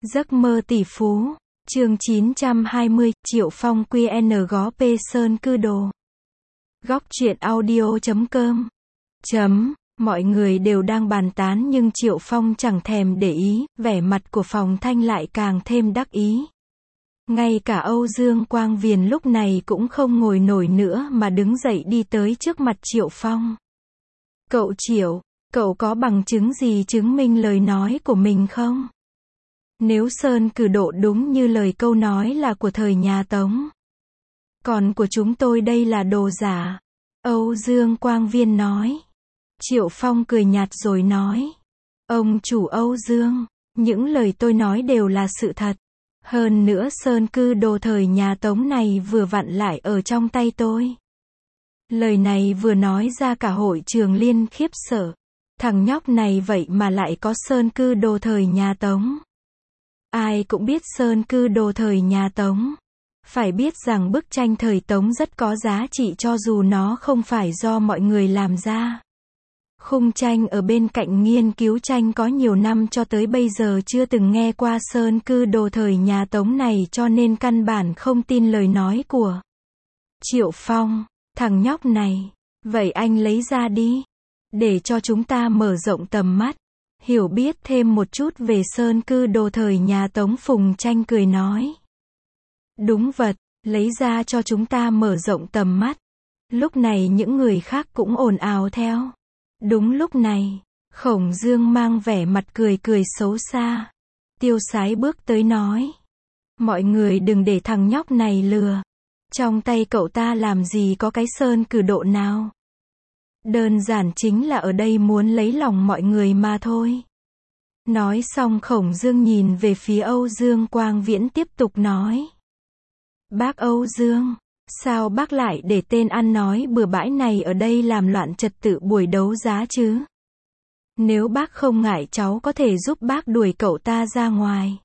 Giấc mơ tỷ phú, chương 920, Triệu Phong QNGP Sơn Cư Đồ. Góc truyện audio.com. Mọi người đều đang bàn tán nhưng Triệu Phong chẳng thèm để ý, vẻ mặt của Phòng Thanh lại càng thêm đắc ý. Ngay cả Âu Dương Quang Viền lúc này cũng không ngồi nổi nữa mà đứng dậy đi tới trước mặt Triệu Phong. Cậu Triệu, cậu có bằng chứng gì chứng minh lời nói của mình không? Nếu Sơn Cử Độ đúng như lời câu nói là của thời nhà Tống, còn của chúng tôi đây là đồ giả. Âu Dương Quang Viên nói. Triệu Phong cười nhạt rồi nói. Ông chủ Âu Dương, những lời tôi nói đều là sự thật. Hơn nữa Sơn Cư Đồ thời nhà Tống này vừa vặn lại ở trong tay tôi. Lời này vừa nói ra cả hội trường liên khiếp sợ. Thằng nhóc này vậy mà lại có Sơn Cư Đồ thời nhà Tống. Ai cũng biết Sơn Cư Đồ thời nhà Tống. Phải biết rằng bức tranh thời Tống rất có giá trị cho dù nó không phải do mọi người làm ra. Khung tranh ở bên cạnh nghiên cứu tranh có nhiều năm cho tới bây giờ chưa từng nghe qua Sơn Cư Đồ thời nhà Tống này cho nên căn bản không tin lời nói của Triệu Phong. Thằng nhóc này, vậy anh lấy ra đi. Để cho chúng ta mở rộng tầm mắt. Hiểu biết thêm một chút về Sơn Cư Đồ thời nhà Tống. Phùng Tranh cười nói. Đúng vật, lấy ra cho chúng ta mở rộng tầm mắt. Lúc này những người khác cũng ồn ào theo. Đúng lúc này, Khổng Dương mang vẻ mặt cười cười xấu xa. Tiêu Sái bước tới nói. Mọi người đừng để thằng nhóc này lừa. Trong tay cậu ta làm gì có cái Sơn Cử Độ nào. Đơn giản chính là ở đây muốn lấy lòng mọi người mà thôi. Nói xong Khổng Dương nhìn về phía Âu Dương Quang Viễn tiếp tục nói. Bác Âu Dương, sao bác lại để tên ăn nói bừa bãi này ở đây làm loạn trật tự buổi đấu giá chứ? Nếu bác không ngại cháu có thể giúp bác đuổi cậu ta ra ngoài.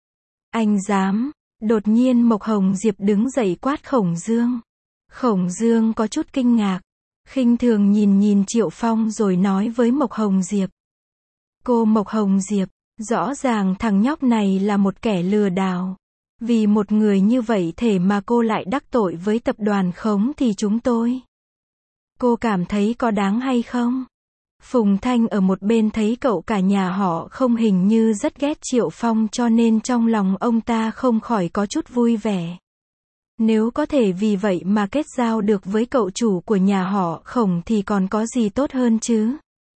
Anh dám. Đột nhiên Mộc Hồng Diệp đứng dậy quát Khổng Dương. Khổng Dương có chút kinh ngạc. Khinh thường nhìn Triệu Phong rồi nói với Mộc Hồng Diệp. Cô Mộc Hồng Diệp, rõ ràng thằng nhóc này là một kẻ lừa đảo. Vì một người như vậy thể mà cô lại đắc tội với tập đoàn khống thì chúng tôi. Cô cảm thấy có đáng hay không? Phùng Thanh ở một bên thấy cậu cả nhà họ không hình như rất ghét Triệu Phong cho nên trong lòng ông ta không khỏi có chút vui vẻ. Nếu có thể vì vậy mà kết giao được với cậu chủ của nhà họ Khổng thì còn có gì tốt hơn chứ?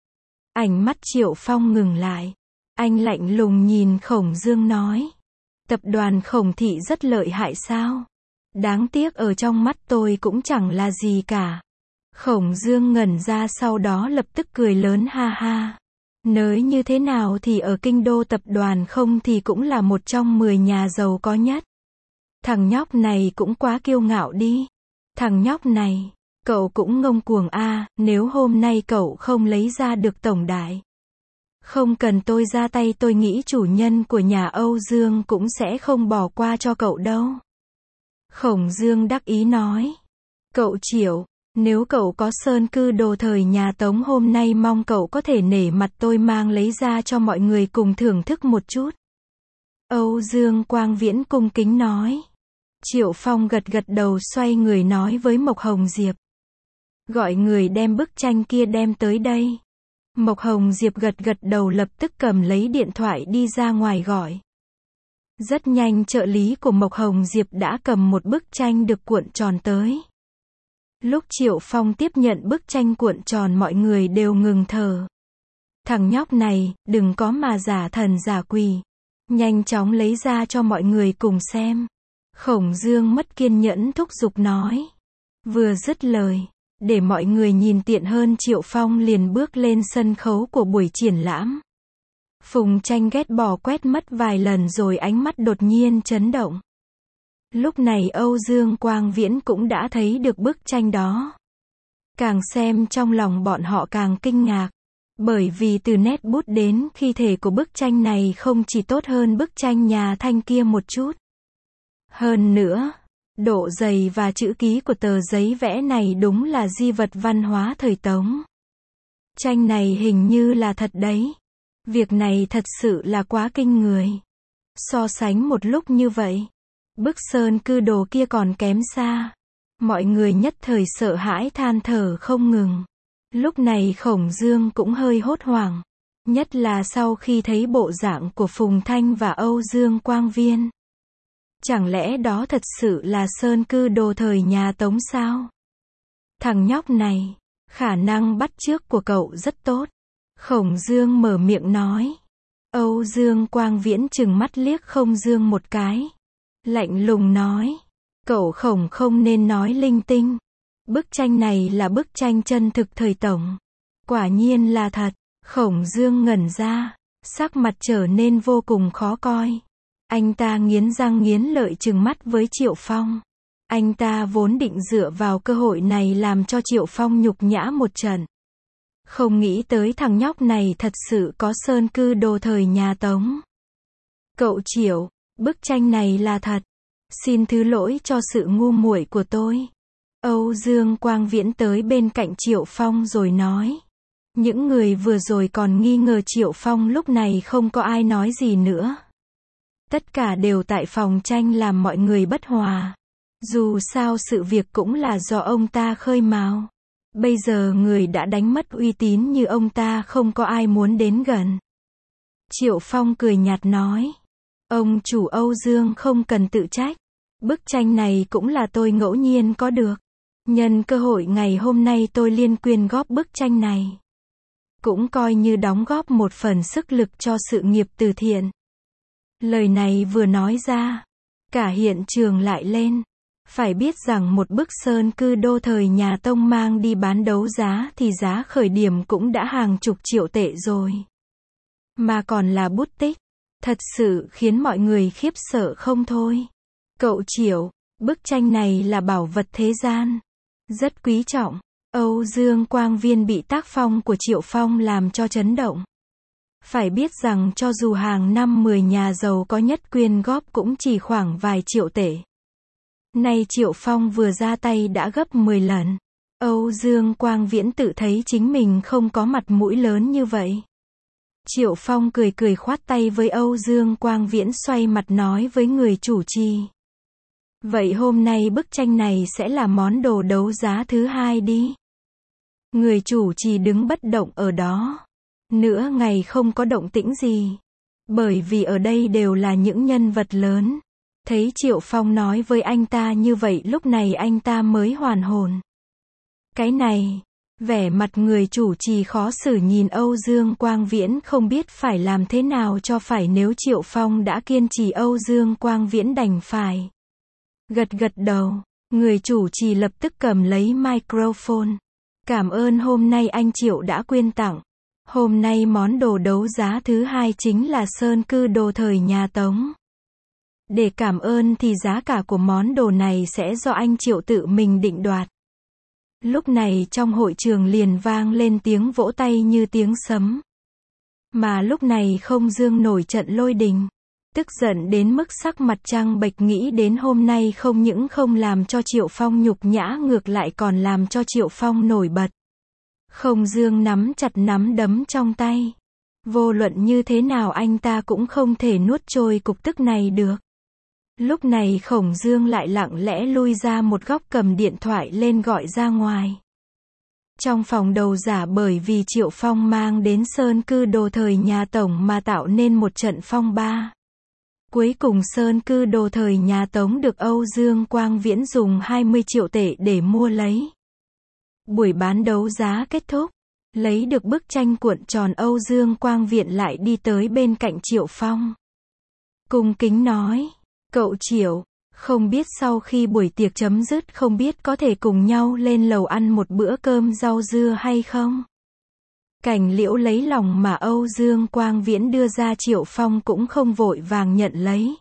Ánh mắt Triệu Phong ngừng lại. Anh lạnh lùng nhìn Khổng Dương nói. Tập đoàn Khổng thị rất lợi hại sao? Đáng tiếc ở trong mắt tôi cũng chẳng là gì cả. Khổng Dương ngẩn ra sau đó lập tức cười lớn ha ha. Nếu như thế nào thì ở kinh đô tập đoàn Không thì cũng là một trong 10 nhà giàu có nhất. Thằng nhóc này cũng quá kiêu ngạo đi. Thằng nhóc này, cậu cũng ngông cuồng a, nếu hôm nay cậu không lấy ra được tổng đài. Không cần tôi ra tay tôi nghĩ chủ nhân của nhà Âu Dương cũng sẽ không bỏ qua cho cậu đâu. Khổng Dương đắc ý nói. Cậu Triệu, nếu cậu có Sơn Cư Đồ thời nhà Tống hôm nay mong cậu có thể nể mặt tôi mang lấy ra cho mọi người cùng thưởng thức một chút. Âu Dương Quang Viễn cung kính nói. Triệu Phong gật gật đầu xoay người nói với Mộc Hồng Diệp. Gọi người đem bức tranh kia đem tới đây. Mộc Hồng Diệp gật gật đầu lập tức cầm lấy điện thoại đi ra ngoài gọi. Rất nhanh trợ lý của Mộc Hồng Diệp đã cầm một bức tranh được cuộn tròn tới. Lúc Triệu Phong tiếp nhận bức tranh cuộn tròn mọi người đều ngừng thở. Thằng nhóc này, đừng có mà giả thần giả quỷ. Nhanh chóng lấy ra cho mọi người cùng xem. Khổng Dương mất kiên nhẫn thúc giục nói. Vừa dứt lời, để mọi người nhìn tiện hơn Triệu Phong liền bước lên sân khấu của buổi triển lãm. Phùng Tranh ghét bỏ quét mất vài lần rồi ánh mắt đột nhiên chấn động. Lúc này Âu Dương Quang Viễn cũng đã thấy được bức tranh đó. Càng xem trong lòng bọn họ càng kinh ngạc. Bởi vì từ nét bút đến khi thể của bức tranh này không chỉ tốt hơn bức tranh nhà Thanh kia một chút. Hơn nữa, độ dày và chữ ký của tờ giấy vẽ này đúng là di vật văn hóa thời Tống. Tranh này hình như là thật đấy. Việc này thật sự là quá kinh người. So sánh một lúc như vậy, bức sơn cư đồ kia còn kém xa. Mọi người nhất thời sợ hãi than thở không ngừng. Lúc này Khổng Dương cũng hơi hốt hoảng. Nhất là sau khi thấy bộ dạng của Phùng Thanh và Âu Dương Quang Viên. Chẳng lẽ đó thật sự là sơn cư đồ thời nhà Tống sao? Thằng nhóc này, khả năng bắt chước của cậu rất tốt. Khổng Dương mở miệng nói. Âu Dương Quang Viễn trừng mắt liếc Khổng Dương một cái. Lạnh lùng nói. Cậu Khổng không nên nói linh tinh. Bức tranh này là bức tranh chân thực thời Tổng. Quả nhiên là thật. Khổng Dương ngẩn ra. Sắc mặt trở nên vô cùng khó coi. Anh ta nghiến răng nghiến lợi trừng mắt với Triệu Phong. Anh ta vốn định dựa vào cơ hội này làm cho Triệu Phong nhục nhã một trận. Không nghĩ tới thằng nhóc này thật sự có sơn cư đồ thời nhà Tống. Cậu Triệu, bức tranh này là thật. Xin thứ lỗi cho sự ngu muội của tôi. Âu Dương Quang Viễn tới bên cạnh Triệu Phong rồi nói. Những người vừa rồi còn nghi ngờ Triệu Phong lúc này không có ai nói gì nữa. Tất cả đều tại phòng tranh làm mọi người bất hòa. Dù sao sự việc cũng là do ông ta khơi mào. Bây giờ người đã đánh mất uy tín như ông ta không có ai muốn đến gần. Triệu Phong cười nhạt nói. Ông chủ Âu Dương không cần tự trách. Bức tranh này cũng là tôi ngẫu nhiên có được. Nhân cơ hội ngày hôm nay tôi liên quyên góp bức tranh này. Cũng coi như đóng góp một phần sức lực cho sự nghiệp từ thiện. Lời này vừa nói ra, cả hiện trường lại lên. Phải biết rằng một bức sơn cư đô thời nhà Tông mang đi bán đấu giá thì giá khởi điểm cũng đã hàng chục triệu tệ rồi. Mà còn là bút tích. Thật sự khiến mọi người khiếp sợ không thôi. Cậu Triệu, bức tranh này là bảo vật thế gian. Rất quý trọng. Âu Dương Quang Viên bị tác phong của Triệu Phong làm cho chấn động. Phải biết rằng cho dù hàng năm 10 nhà giàu có nhất quyên góp cũng chỉ khoảng vài triệu tệ. Nay Triệu Phong vừa ra tay đã gấp 10 lần. Âu Dương Quang Viễn tự thấy chính mình không có mặt mũi lớn như vậy. Triệu Phong cười cười khoát tay với Âu Dương Quang Viễn xoay mặt nói với người chủ trì. Vậy hôm nay bức tranh này sẽ là món đồ đấu giá thứ 2 đi. Người chủ trì đứng bất động ở đó. Nửa ngày không có động tĩnh gì. Bởi vì ở đây đều là những nhân vật lớn. Thấy Triệu Phong nói với anh ta như vậy lúc này anh ta mới hoàn hồn. Cái này, vẻ mặt người chủ trì khó xử nhìn Âu Dương Quang Viễn không biết phải làm thế nào cho phải nếu Triệu Phong đã kiên trì Âu Dương Quang Viễn đành phải. Gật gật đầu, người chủ trì lập tức cầm lấy microphone. Cảm ơn hôm nay anh Triệu đã quyên tặng. Hôm nay món đồ đấu giá thứ 2 chính là sơn cư đồ thời nhà Tống. Để cảm ơn thì giá cả của món đồ này sẽ do anh Triệu tự mình định đoạt. Lúc này trong hội trường liền vang lên tiếng vỗ tay như tiếng sấm. Mà lúc này Khổng Dương nổi trận lôi đình. Tức giận đến mức sắc mặt trắng bệch nghĩ đến hôm nay không những không làm cho Triệu Phong nhục nhã ngược lại còn làm cho Triệu Phong nổi bật. Khổng Dương nắm chặt nắm đấm trong tay. Vô luận như thế nào anh ta cũng không thể nuốt trôi cục tức này được. Lúc này Khổng Dương lại lặng lẽ lui ra một góc cầm điện thoại lên gọi ra ngoài. Trong phòng đấu giá bởi vì Triệu Phong mang đến sơn cư đồ thời nhà Tổng mà tạo nên một trận phong ba. Cuối cùng sơn cư đồ thời nhà Tống được Âu Dương Quang Viễn dùng 20 triệu tệ để mua lấy. Buổi bán đấu giá kết thúc. Lấy được bức tranh cuộn tròn Âu Dương Quang Viễn lại đi tới bên cạnh Triệu Phong. Cung kính nói. Cậu Triệu, không biết sau khi buổi tiệc chấm dứt không biết có thể cùng nhau lên lầu ăn một bữa cơm rau dưa hay không? Cảnh Liễu lấy lòng mà Âu Dương Quang Viễn đưa ra Triệu Phong cũng không vội vàng nhận lấy.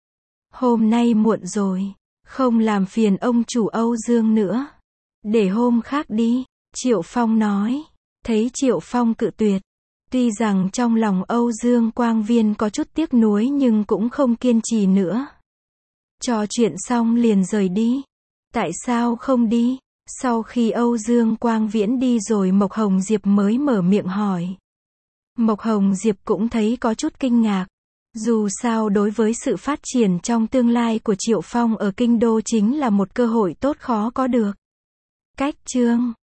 Hôm nay muộn rồi, không làm phiền ông chủ Âu Dương nữa. Để hôm khác đi, Triệu Phong nói. Thấy Triệu Phong cự tuyệt. Tuy rằng trong lòng Âu Dương Quang Viên có chút tiếc nuối nhưng cũng không kiên trì nữa. Trò chuyện xong liền rời đi. Tại sao không đi? Sau khi Âu Dương Quang Viễn đi rồi Mộc Hồng Diệp mới mở miệng hỏi. Mộc Hồng Diệp cũng thấy có chút kinh ngạc. Dù sao đối với sự phát triển trong tương lai của Triệu Phong ở kinh đô chính là một cơ hội tốt khó có được. Cách chương